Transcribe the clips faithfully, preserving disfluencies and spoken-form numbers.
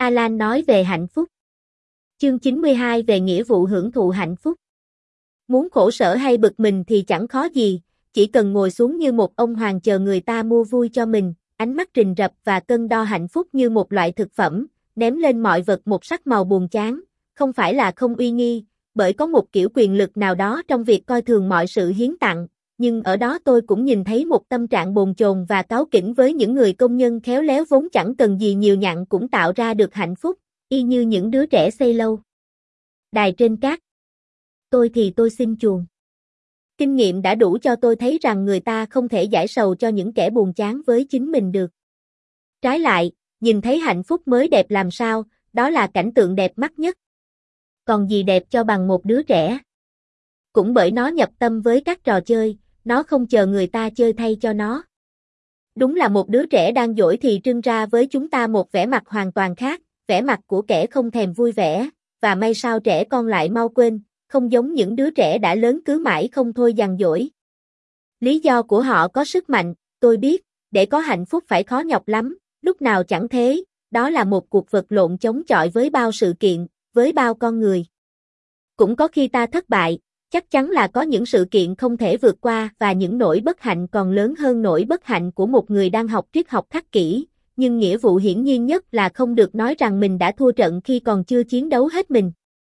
Alan nói về hạnh phúc. Chương chín mươi hai về nghĩa vụ hưởng thụ hạnh phúc. Muốn khổ sở hay bực mình thì chẳng khó gì, chỉ cần ngồi xuống như một ông hoàng chờ người ta mua vui cho mình, ánh mắt rình rập và cân đo hạnh phúc như một loại thực phẩm, ném lên mọi vật một sắc màu buồn chán, không phải là không uy nghi, bởi có một kiểu quyền lực nào đó trong việc coi thường mọi sự hiến tặng, nhưng ở đó tôi cũng nhìn thấy một tâm trạng bồn chồn và cáu kỉnh với những người công nhân khéo léo vốn chẳng cần gì nhiều nhặn cũng tạo ra được hạnh phúc, y như những đứa trẻ xây lâu đài trên cát. Tôi thì tôi xin chuồn. Kinh nghiệm đã đủ cho tôi thấy rằng người ta không thể giải sầu cho những kẻ buồn chán với chính mình được. Trái lại, nhìn thấy hạnh phúc mới đẹp làm sao, đó là cảnh tượng đẹp mắt nhất. Còn gì đẹp cho bằng một đứa trẻ. Cũng bởi nó nhập tâm với các trò chơi, nó không chờ người ta chơi thay cho nó. Đúng là một đứa trẻ đang dỗi thì trưng ra với chúng ta một vẻ mặt hoàn toàn khác, vẻ mặt của kẻ không thèm vui vẻ, và may sao trẻ con lại mau quên, không giống những đứa trẻ đã lớn cứ mãi không thôi dằn dỗi. Lý do của họ có sức mạnh, tôi biết, để có hạnh phúc phải khó nhọc lắm, lúc nào chẳng thế, đó là một cuộc vật lộn chống chọi với bao sự kiện, với bao con người. Cũng có khi ta thất bại, chắc chắn là có những sự kiện không thể vượt qua và những nỗi bất hạnh còn lớn hơn nỗi bất hạnh của một người đang học triết học khắc kỷ, nhưng nghĩa vụ hiển nhiên nhất là không được nói rằng mình đã thua trận khi còn chưa chiến đấu hết mình.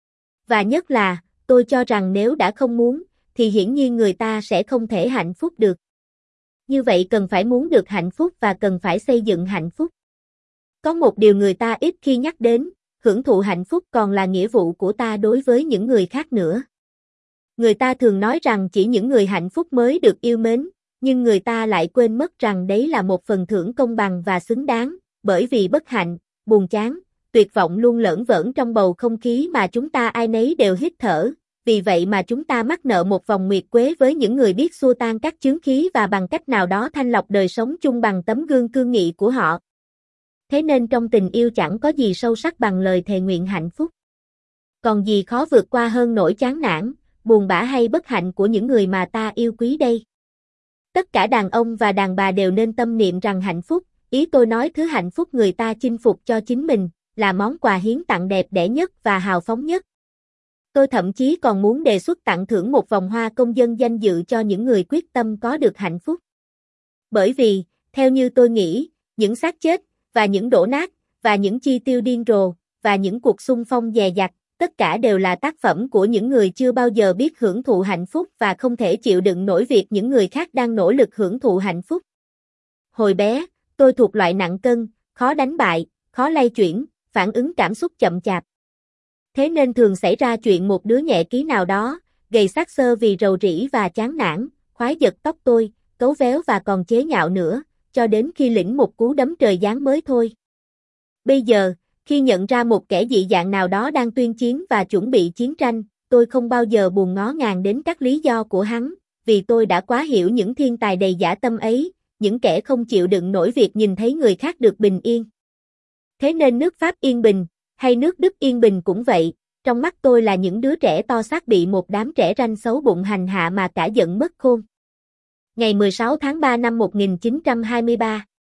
Và nhất là, tôi cho rằng nếu đã không muốn, thì hiển nhiên người ta sẽ không thể hạnh phúc được. Như vậy cần phải muốn được hạnh phúc và cần phải xây dựng hạnh phúc. Có một điều người ta ít khi nhắc đến, hưởng thụ hạnh phúc còn là nghĩa vụ của ta đối với những người khác nữa. Người ta thường nói rằng chỉ những người hạnh phúc mới được yêu mến, nhưng người ta lại quên mất rằng đấy là một phần thưởng công bằng và xứng đáng, bởi vì bất hạnh, buồn chán, tuyệt vọng luôn lởn vởn trong bầu không khí mà chúng ta ai nấy đều hít thở, vì vậy mà chúng ta mắc nợ một vòng nguyệt quế với những người biết xua tan các chướng khí và bằng cách nào đó thanh lọc đời sống chung bằng tấm gương cương nghị của họ. Thế nên trong tình yêu chẳng có gì sâu sắc bằng lời thề nguyện hạnh phúc. Còn gì khó vượt qua hơn nỗi chán nản, buồn bã hay bất hạnh của những người mà ta yêu quý đây. Tất cả đàn ông và đàn bà đều nên tâm niệm rằng hạnh phúc, ý tôi nói thứ hạnh phúc người ta chinh phục cho chính mình, là món quà hiến tặng đẹp đẽ nhất và hào phóng nhất. Tôi thậm chí còn muốn đề xuất tặng thưởng một vòng hoa công dân danh dự cho những người quyết tâm có được hạnh phúc. Bởi vì, theo như tôi nghĩ, những xác chết, và những đổ nát, và những chi tiêu điên rồ, và những cuộc xung phong dè dặt, tất cả đều là tác phẩm của những người chưa bao giờ biết hưởng thụ hạnh phúc và không thể chịu đựng nổi việc những người khác đang nỗ lực hưởng thụ hạnh phúc. Hồi bé, tôi thuộc loại nặng cân, khó đánh bại, khó lay chuyển, phản ứng cảm xúc chậm chạp. Thế nên thường xảy ra chuyện một đứa nhẹ ký nào đó, gầy xác xơ vì rầu rĩ và chán nản, khoái giật tóc tôi, cấu véo và còn chế nhạo nữa, cho đến khi lĩnh một cú đấm trời giáng mới thôi. Bây giờ, khi nhận ra một kẻ dị dạng nào đó đang tuyên chiến và chuẩn bị chiến tranh, tôi không bao giờ buồn ngó ngàng đến các lý do của hắn, vì tôi đã quá hiểu những thiên tài đầy dã tâm ấy, những kẻ không chịu đựng nổi việc nhìn thấy người khác được bình yên. Thế nên nước Pháp yên bình, hay nước Đức yên bình cũng vậy, trong mắt tôi là những đứa trẻ to xác bị một đám trẻ ranh xấu bụng hành hạ mà cả giận mất khôn. Ngày mười sáu tháng ba năm một nghìn chín trăm hai mươi ba